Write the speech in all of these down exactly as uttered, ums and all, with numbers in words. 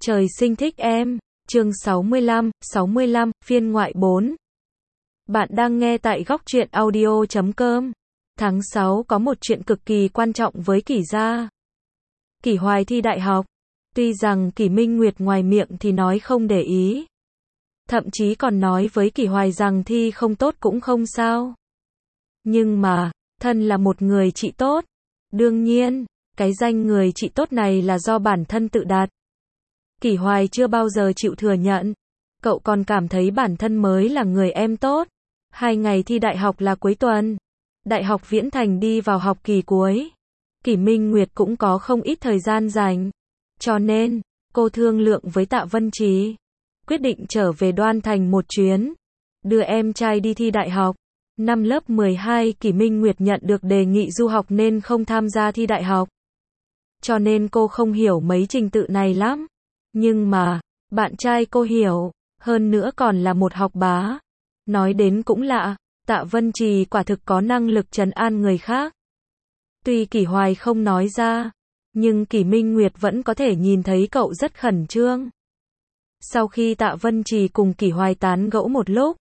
Trời sinh thích em, chương sáu mươi lăm, sáu mươi lăm, phiên ngoại bốn. Bạn đang nghe tại góc truyện audio chấm com. Tháng sáu có một chuyện cực kỳ quan trọng với Kỷ gia. Kỷ Hoài thi đại học. Tuy rằng Kỷ Minh Nguyệt ngoài miệng thì nói không để ý. Thậm chí còn nói với Kỷ Hoài rằng thi không tốt cũng không sao. Nhưng mà, thân là một người chị tốt. Đương nhiên, cái danh người chị tốt này là do bản thân tự đặt. Kỷ Hoài chưa bao giờ chịu thừa nhận. Cậu còn cảm thấy bản thân mới là người em tốt. Hai ngày thi đại học là cuối tuần. Đại học Viễn Thành đi vào học kỳ cuối. Kỷ Minh Nguyệt cũng có không ít thời gian dành. Cho nên, cô thương lượng với Tạ Vân Trì. Quyết định trở về Đoan Thành một chuyến. Đưa em trai đi thi đại học. Năm lớp mười hai Kỷ Minh Nguyệt nhận được đề nghị du học nên không tham gia thi đại học. Cho nên cô không hiểu mấy trình tự này lắm. Nhưng mà, bạn trai cô hiểu, hơn nữa còn là một học bá. Nói đến cũng lạ, Tạ Vân Trì quả thực có năng lực trấn an người khác. Tuy Kỷ Hoài không nói ra, nhưng Kỷ Minh Nguyệt vẫn có thể nhìn thấy cậu rất khẩn trương. Sau khi Tạ Vân Trì cùng Kỷ Hoài tán gẫu một lúc,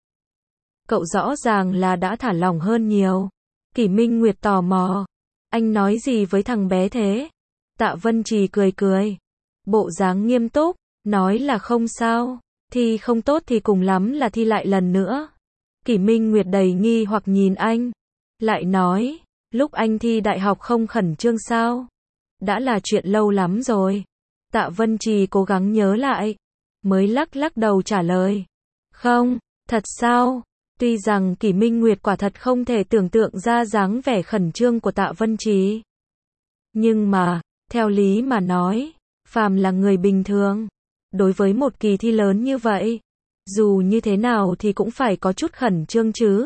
cậu rõ ràng là đã thả lỏng hơn nhiều. Kỷ Minh Nguyệt tò mò, anh nói gì với thằng bé thế? Tạ Vân Trì cười cười, bộ dáng nghiêm túc, nói là không sao, thi không tốt thì cùng lắm là thi lại lần nữa. Kỷ Minh Nguyệt đầy nghi hoặc nhìn anh, lại nói, lúc anh thi đại học không khẩn trương sao? Đã là chuyện lâu lắm rồi. Tạ Vân Trì cố gắng nhớ lại, mới lắc lắc đầu trả lời, không, thật sao? Tuy rằng Kỷ Minh Nguyệt quả thật không thể tưởng tượng ra dáng vẻ khẩn trương của Tạ Vân Trì. Nhưng mà, theo lý mà nói, phàm là người bình thường, đối với một kỳ thi lớn như vậy, dù như thế nào thì cũng phải có chút khẩn trương chứ.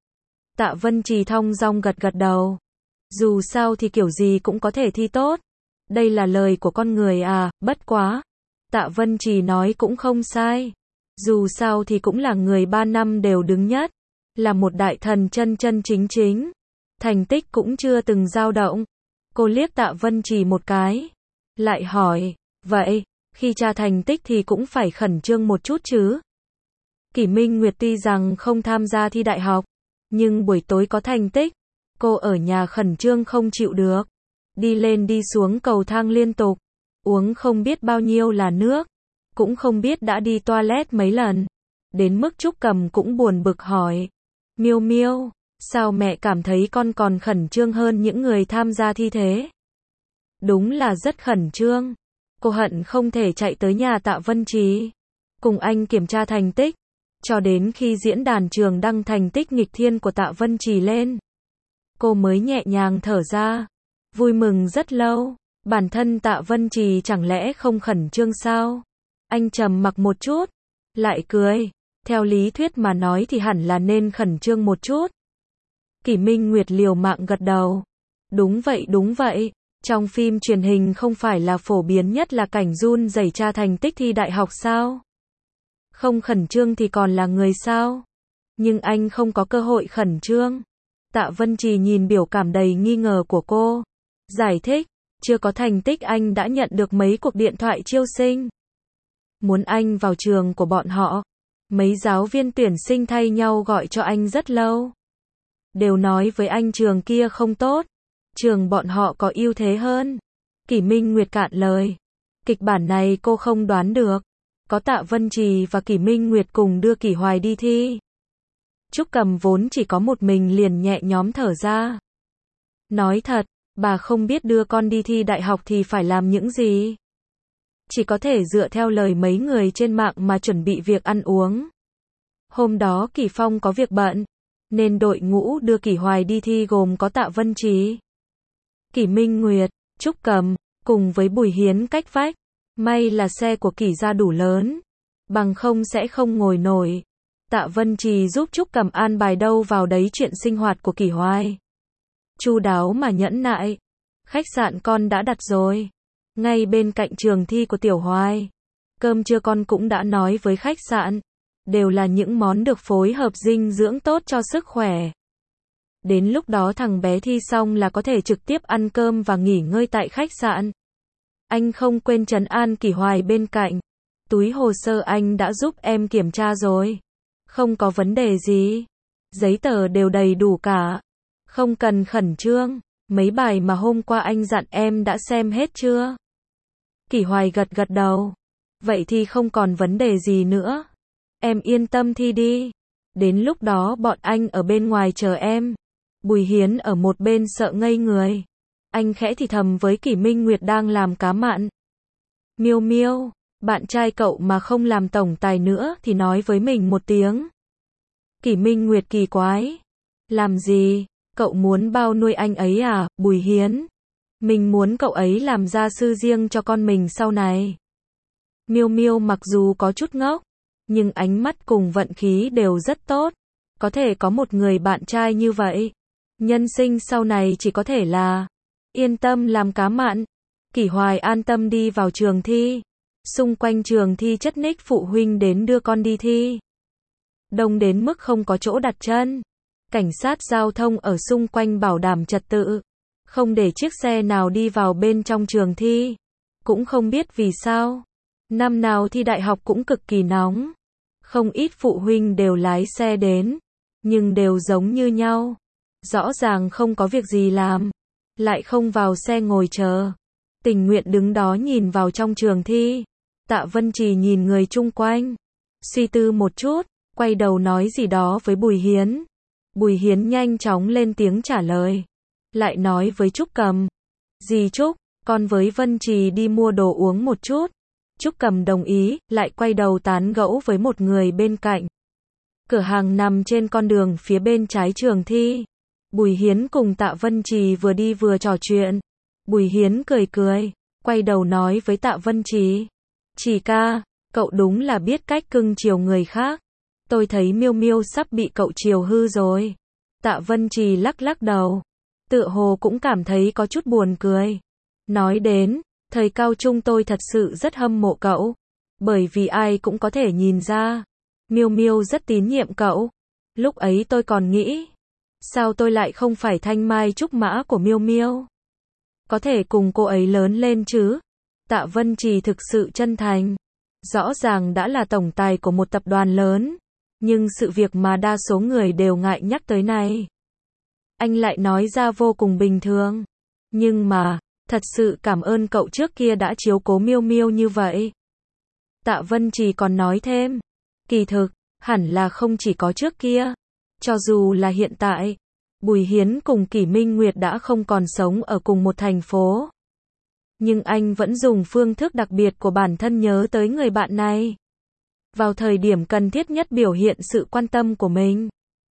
Tạ Vân Trì thong dong gật gật đầu. Dù sao thì kiểu gì cũng có thể thi tốt. Đây là lời của con người à, bất quá. Tạ Vân Trì nói cũng không sai. Dù sao thì cũng là người ba năm đều đứng nhất. Là một đại thần chân chân chính chính. Thành tích cũng chưa từng dao động. Cô liếc Tạ Vân Trì một cái. Lại hỏi, vậy, khi tra thành tích thì cũng phải khẩn trương một chút chứ? Kỷ Minh Nguyệt tuy rằng không tham gia thi đại học, nhưng buổi tối có thành tích, cô ở nhà khẩn trương không chịu được. Đi lên đi xuống cầu thang liên tục, uống không biết bao nhiêu là nước, cũng không biết đã đi toilet mấy lần. Đến mức Trúc Cầm cũng buồn bực hỏi, Miêu Miêu, sao mẹ cảm thấy con còn khẩn trương hơn những người tham gia thi thế? Đúng là rất khẩn trương. Cô hận không thể chạy tới nhà Tạ Vân Trì, cùng anh kiểm tra thành tích, cho đến khi diễn đàn trường đăng thành tích nghịch thiên của Tạ Vân Trì lên. Cô mới nhẹ nhàng thở ra, vui mừng rất lâu. Bản thân Tạ Vân Trì chẳng lẽ không khẩn trương sao? Anh trầm mặc một chút, lại cười. Theo lý thuyết mà nói thì hẳn là nên khẩn trương một chút. Kỷ Minh Nguyệt liều mạng gật đầu. Đúng vậy đúng vậy. Trong phim truyền hình không phải là phổ biến nhất là cảnh run rẩy tra thành tích thi đại học sao? Không khẩn trương thì còn là người sao? Nhưng anh không có cơ hội khẩn trương. Tạ Vân Trì nhìn biểu cảm đầy nghi ngờ của cô. Giải thích, chưa có thành tích anh đã nhận được mấy cuộc điện thoại chiêu sinh. Muốn anh vào trường của bọn họ. Mấy giáo viên tuyển sinh thay nhau gọi cho anh rất lâu. Đều nói với anh trường kia không tốt. Trường bọn họ có ưu thế hơn. Kỷ Minh Nguyệt cạn lời. Kịch bản này cô không đoán được. Có Tạ Vân Trì và Kỷ Minh Nguyệt cùng đưa Kỷ Hoài đi thi. Trúc Cầm vốn chỉ có một mình liền nhẹ nhõm thở ra. Nói thật, bà không biết đưa con đi thi đại học thì phải làm những gì. Chỉ có thể dựa theo lời mấy người trên mạng mà chuẩn bị việc ăn uống. Hôm đó Kỷ Phong có việc bận, nên đội ngũ đưa Kỷ Hoài đi thi gồm có Tạ Vân Trì, Kỷ Minh Nguyệt, Trúc Cầm, cùng với Bùi Hiến cách vách. May là xe của Kỷ gia đủ lớn, bằng không sẽ không ngồi nổi. Tạ Vân Trì giúp Trúc Cầm an bài đâu vào đấy chuyện sinh hoạt của Kỷ Hoài. Chu đáo mà nhẫn nại. Khách sạn con đã đặt rồi, ngay bên cạnh trường thi của Tiểu Hoài. Cơm trưa con cũng đã nói với khách sạn, đều là những món được phối hợp dinh dưỡng tốt cho sức khỏe. Đến lúc đó thằng bé thi xong là có thể trực tiếp ăn cơm và nghỉ ngơi tại khách sạn. Anh không quên trấn an Kỷ Hoài bên cạnh. túi hồ sơ anh đã giúp em kiểm tra rồi. Không có vấn đề gì. Giấy tờ đều đầy đủ cả. Không cần khẩn trương. Mấy bài mà hôm qua anh dặn em đã xem hết chưa? Kỷ Hoài gật gật đầu. Vậy thì không còn vấn đề gì nữa. Em yên tâm thi đi. Đến lúc đó bọn anh ở bên ngoài chờ em. Bùi Hiến ở một bên sợ ngây người. Anh khẽ thì thầm với Kỷ Minh Nguyệt đang làm cá mặn. Miêu Miêu, bạn trai cậu mà không làm tổng tài nữa thì nói với mình một tiếng. Kỷ Minh Nguyệt kỳ quái. Làm gì? Cậu muốn bao nuôi anh ấy à, Bùi Hiến? Mình muốn cậu ấy làm gia sư riêng cho con mình sau này. Miêu Miêu mặc dù có chút ngốc, nhưng ánh mắt cùng vận khí đều rất tốt. Có thể có một người bạn trai như vậy. Nhân sinh sau này chỉ có thể là yên tâm làm cá mặn. Kỷ Hoài an tâm đi vào trường thi. Xung quanh trường thi chất ních phụ huynh đến đưa con đi thi. Đông đến mức không có chỗ đặt chân. Cảnh sát giao thông ở xung quanh bảo đảm trật tự. Không để chiếc xe nào đi vào bên trong trường thi. Cũng không biết vì sao. Năm nào thi đại học cũng cực kỳ nóng. Không ít phụ huynh đều lái xe đến. Nhưng đều giống như nhau. Rõ ràng không có việc gì làm. Lại không vào xe ngồi chờ. Tình nguyện đứng đó nhìn vào trong trường thi. Tạ Vân Trì nhìn người chung quanh. Suy tư một chút. Quay đầu nói gì đó với Bùi Hiến. Bùi Hiến nhanh chóng lên tiếng trả lời. Lại nói với Trúc Cầm. Dì Trúc, con với Vân Trì đi mua đồ uống một chút. Trúc Cầm đồng ý, lại quay đầu tán gẫu với một người bên cạnh. Cửa hàng nằm trên con đường phía bên trái trường thi. Bùi Hiến cùng Tạ Vân Trì vừa đi vừa trò chuyện. Bùi Hiến cười cười, quay đầu nói với Tạ Vân Trì. Trì ca, cậu đúng là biết cách cưng chiều người khác. Tôi thấy Miêu Miêu sắp bị cậu chiều hư rồi. Tạ Vân Trì lắc lắc đầu. Tựa hồ cũng cảm thấy có chút buồn cười. Nói đến, thời cao trung tôi thật sự rất hâm mộ cậu. Bởi vì ai cũng có thể nhìn ra. Miêu Miêu rất tín nhiệm cậu. Lúc ấy tôi còn nghĩ. Sao tôi lại không phải thanh mai trúc mã của Miêu Miêu? Có thể cùng cô ấy lớn lên chứ? Tạ Vân Trì thực sự chân thành. Rõ ràng đã là tổng tài của một tập đoàn lớn. Nhưng sự việc mà đa số người đều ngại nhắc tới này. Anh lại nói ra vô cùng bình thường. Nhưng mà, thật sự cảm ơn cậu trước kia đã chiếu cố Miêu Miêu như vậy. Tạ Vân Trì còn nói thêm. Kỳ thực, hẳn là không chỉ có trước kia. Cho dù là hiện tại, Bùi Hiến cùng Kỷ Minh Nguyệt đã không còn sống ở cùng một thành phố. Nhưng anh vẫn dùng phương thức đặc biệt của bản thân nhớ tới người bạn này. Vào thời điểm cần thiết nhất biểu hiện sự quan tâm của mình.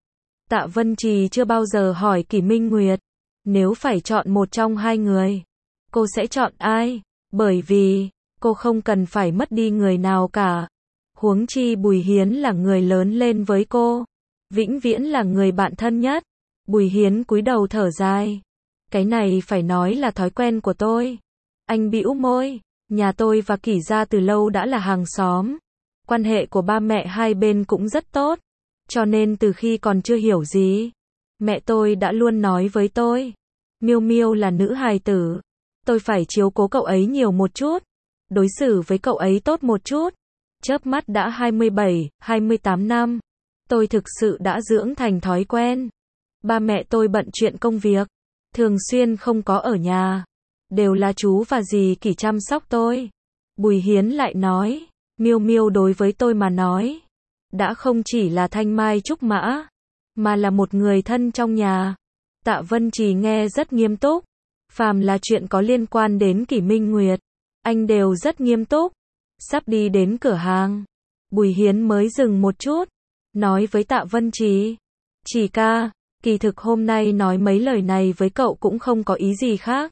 Tạ Vân Trì chưa bao giờ hỏi Kỷ Minh Nguyệt. Nếu phải chọn một trong hai người, cô sẽ chọn ai? Bởi vì, cô không cần phải mất đi người nào cả. Huống chi Bùi Hiến là người lớn lên với cô. Vĩnh viễn là người bạn thân nhất. Bùi Hiến cúi đầu thở dài. Cái này phải nói là thói quen của tôi. Anh bĩu môi. Nhà tôi và Kỷ gia từ lâu đã là hàng xóm. Quan hệ của ba mẹ hai bên cũng rất tốt. Cho nên từ khi còn chưa hiểu gì, mẹ tôi đã luôn nói với tôi. Miêu Miêu là nữ hài tử. Tôi phải chiếu cố cậu ấy nhiều một chút. Đối xử với cậu ấy tốt một chút. Chớp mắt đã hai mươi bảy, hai mươi tám năm. Tôi thực sự đã dưỡng thành thói quen. Ba mẹ tôi bận chuyện công việc. Thường xuyên không có ở nhà. Đều là chú và dì Kỷ chăm sóc tôi. Bùi Hiến lại nói. Miêu Miêu đối với tôi mà nói. Đã không chỉ là thanh mai trúc mã. Mà là một người thân trong nhà. Tạ Vân Trì nghe rất nghiêm túc. Phàm là chuyện có liên quan đến Kỷ Minh Nguyệt. Anh đều rất nghiêm túc. Sắp đi đến cửa hàng. Bùi Hiến mới dừng một chút. Nói với Tạ Vân Trì. Trì ca, kỳ thực hôm nay nói mấy lời này với cậu cũng không có ý gì khác.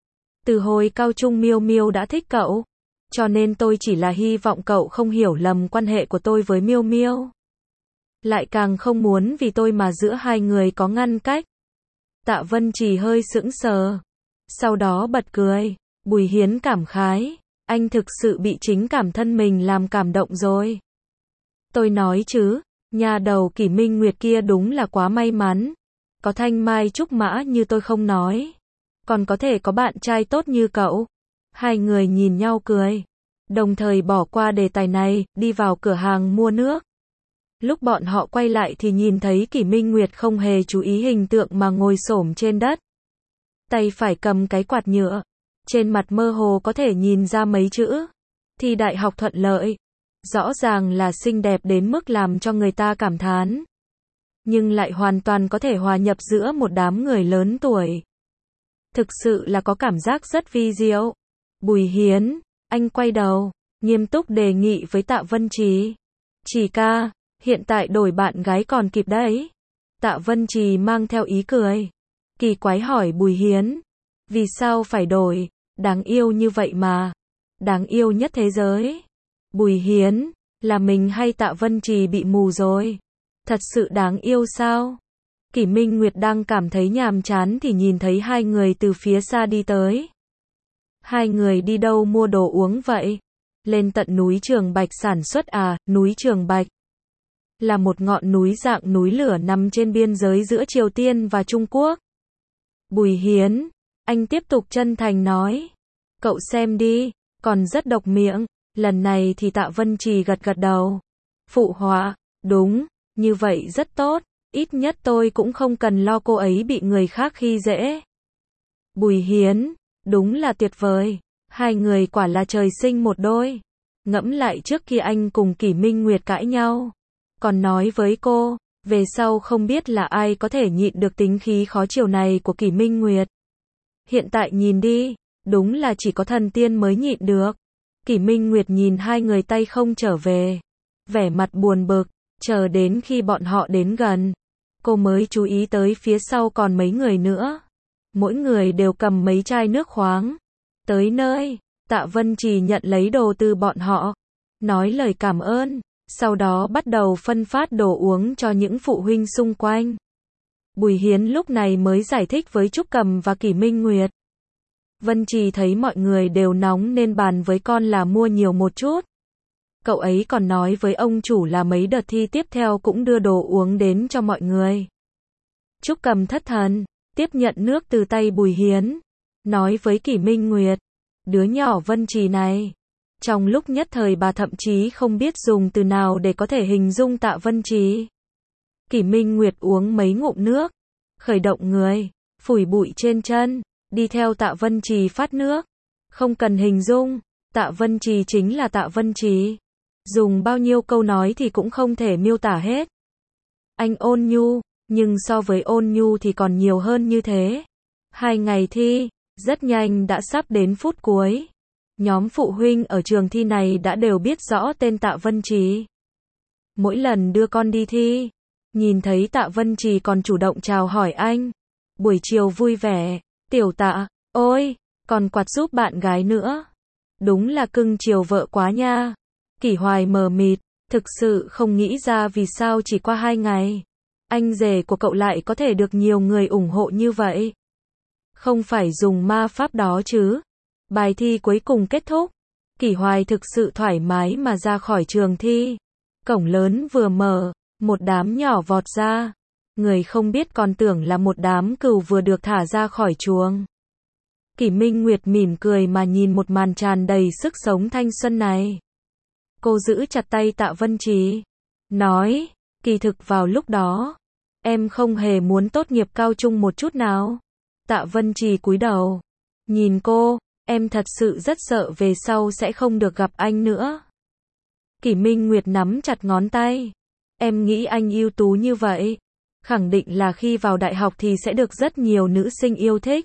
Từ hồi cao trung Miêu Miêu đã thích cậu. Cho nên tôi chỉ là hy vọng cậu không hiểu lầm quan hệ của tôi với Miêu Miêu. Lại càng không muốn vì tôi mà giữa hai người có ngăn cách. Tạ Vân Trì hơi sững sờ. Sau đó bật cười. Bùi Hiến cảm khái. Anh thực sự bị chính cảm thân mình làm cảm động rồi. Tôi nói chứ, nhà đầu Kỷ Minh Nguyệt kia đúng là quá may mắn. Có thanh mai trúc mã như tôi không nói. Còn có thể có bạn trai tốt như cậu. Hai người nhìn nhau cười. đồng thời bỏ qua đề tài này, đi vào cửa hàng mua nước. Lúc bọn họ quay lại thì nhìn thấy Kỷ Minh Nguyệt không hề chú ý hình tượng mà ngồi xổm trên đất. Tay phải cầm cái quạt nhựa. Trên mặt mơ hồ có thể nhìn ra mấy chữ. Thi đại học thuận lợi. Rõ ràng là xinh đẹp đến mức làm cho người ta cảm thán. Nhưng lại hoàn toàn có thể hòa nhập giữa một đám người lớn tuổi. Thực sự là có cảm giác rất vi diệu. Bùi Hiến, anh quay đầu, nghiêm túc đề nghị với Tạ Vân Trì. Trì ca, hiện tại đổi bạn gái còn kịp đấy. Tạ Vân Trì mang theo ý cười. Kỳ quái hỏi Bùi Hiến. Vì sao phải đổi, đáng yêu như vậy mà. Đáng yêu nhất thế giới. Bùi Hiến, là mình hay Tạ Vân Trì bị mù rồi. Thật sự đáng yêu sao? Kỷ Minh Nguyệt đang cảm thấy nhàm chán thì nhìn thấy hai người từ phía xa đi tới. Hai người đi đâu mua đồ uống vậy? Lên tận núi Trường Bạch sản xuất à? Núi Trường Bạch là một ngọn núi dạng núi lửa nằm trên biên giới giữa Triều Tiên và Trung Quốc. Bùi Hiến, anh tiếp tục chân thành nói. Cậu xem đi, còn rất độc miệng. Lần này thì Tạ Vân Trì gật gật đầu. Phụ họa, đúng, như vậy rất tốt. Ít nhất tôi cũng không cần lo cô ấy bị người khác khi dễ. Bùi Hiến, đúng là tuyệt vời. Hai người quả là trời sinh một đôi. Ngẫm lại trước khi anh cùng Kỷ Minh Nguyệt cãi nhau. Còn nói với cô, về sau không biết là ai có thể nhịn được tính khí khó chịu này của Kỷ Minh Nguyệt. Hiện tại nhìn đi, đúng là chỉ có thần tiên mới nhịn được. Kỷ Minh Nguyệt nhìn hai người tay không trở về. Vẻ mặt buồn bực, chờ đến khi bọn họ đến gần. Cô mới chú ý tới phía sau còn mấy người nữa. Mỗi người đều cầm mấy chai nước khoáng. Tới nơi, Tạ Vân Trì nhận lấy đồ từ bọn họ. Nói lời cảm ơn. Sau đó bắt đầu phân phát đồ uống cho những phụ huynh xung quanh. Bùi Hiến lúc này mới giải thích với Trúc Cầm và Kỷ Minh Nguyệt. Vân Trì thấy mọi người đều nóng nên bàn với con là mua nhiều một chút. Cậu ấy còn nói với ông chủ là mấy đợt thi tiếp theo cũng đưa đồ uống đến cho mọi người. Trúc Cầm thất thần, tiếp nhận nước từ tay Bùi Hiến. Nói với Kỷ Minh Nguyệt, đứa nhỏ Vân Trì này. Trong lúc nhất thời bà thậm chí không biết dùng từ nào để có thể hình dung Tạ Vân Trì. Kỷ Minh Nguyệt uống mấy ngụm nước, khởi động người, phủi bụi trên chân, đi theo Tạ Vân Trì phát nước. Không cần hình dung, Tạ Vân Trì chính là Tạ Vân Trì. Dùng bao nhiêu câu nói thì cũng không thể miêu tả hết. Anh ôn nhu, nhưng so với ôn nhu thì còn nhiều hơn như thế. Hai ngày thi, rất nhanh đã sắp đến phút cuối. Nhóm phụ huynh ở trường thi này đã đều biết rõ tên Tạ Vân Trì. Mỗi lần đưa con đi thi, nhìn thấy Tạ Vân Trì còn chủ động chào hỏi anh. Buổi chiều vui vẻ, tiểu Tạ, ôi, còn quạt giúp bạn gái nữa. Đúng là cưng chiều vợ quá nha. Kỷ Hoài mờ mịt, thực sự không nghĩ ra vì sao chỉ qua hai ngày. Anh rể của cậu lại có thể được nhiều người ủng hộ như vậy. Không phải dùng ma pháp đó chứ. Bài thi cuối cùng kết thúc. Kỷ Hoài thực sự thoải mái mà ra khỏi trường thi. Cổng lớn vừa mở, một đám nhỏ vọt ra. Người không biết còn tưởng là một đám cừu vừa được thả ra khỏi chuồng. Kỷ Minh Nguyệt mỉm cười mà nhìn một màn tràn đầy sức sống thanh xuân này. Cô giữ chặt tay Tạ Vân Trì. Nói, kỳ thực vào lúc đó, em không hề muốn tốt nghiệp cao trung một chút nào. Tạ Vân Trì cúi đầu. Nhìn cô, em thật sự rất sợ về sau sẽ không được gặp anh nữa. Kỷ Minh Nguyệt nắm chặt ngón tay. Em nghĩ anh ưu tú như vậy. Khẳng định là khi vào đại học thì sẽ được rất nhiều nữ sinh yêu thích.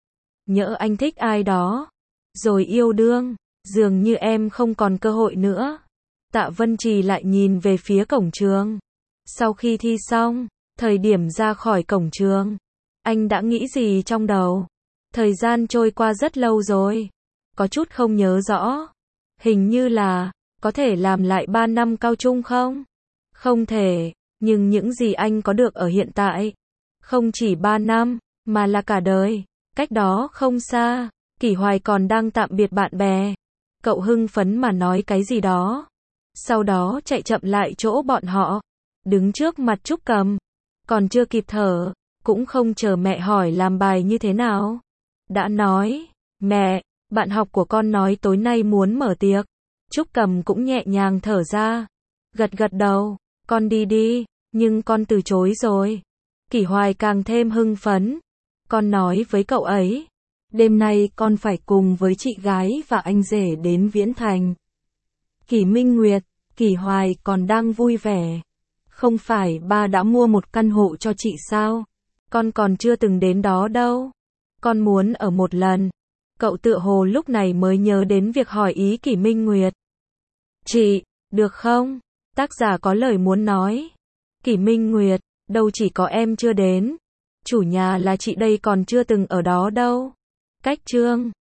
Nhỡ anh thích ai đó, rồi yêu đương, dường như em không còn cơ hội nữa. Tạ Vân Trì lại nhìn về phía cổng trường. Sau khi thi xong, thời điểm ra khỏi cổng trường, anh đã nghĩ gì trong đầu? Thời gian trôi qua rất lâu rồi. Có chút không nhớ rõ. Hình như là, có thể làm lại ba năm cao trung không? Không thể, nhưng những gì anh có được ở hiện tại, không chỉ ba năm, mà là cả đời. Cách đó không xa, Kỷ Hoài còn đang tạm biệt bạn bè. Cậu hưng phấn mà nói cái gì đó. Sau đó chạy chậm lại chỗ bọn họ. Đứng trước mặt Trúc Cầm. Còn chưa kịp thở, cũng không chờ mẹ hỏi làm bài như thế nào. Đã nói, mẹ, bạn học của con nói tối nay muốn mở tiệc. Trúc Cầm cũng nhẹ nhàng thở ra. Gật gật đầu. Con đi đi. Nhưng con từ chối rồi. Kỷ Hoài càng thêm hưng phấn. Con nói với cậu ấy. Đêm nay con phải cùng với chị gái và anh rể đến Viễn Thành. Kỷ Minh Nguyệt, Kỷ Hoài còn đang vui vẻ. Không phải ba đã mua một căn hộ cho chị sao? Con còn chưa từng đến đó đâu. Con muốn ở một lần. Cậu tựa hồ lúc này mới nhớ đến việc hỏi ý Kỷ Minh Nguyệt. Chị, được không? Tác giả có lời muốn nói. Kỷ Minh Nguyệt, đâu chỉ có em chưa đến. Chủ nhà là chị đây còn chưa từng ở đó đâu. Cách chương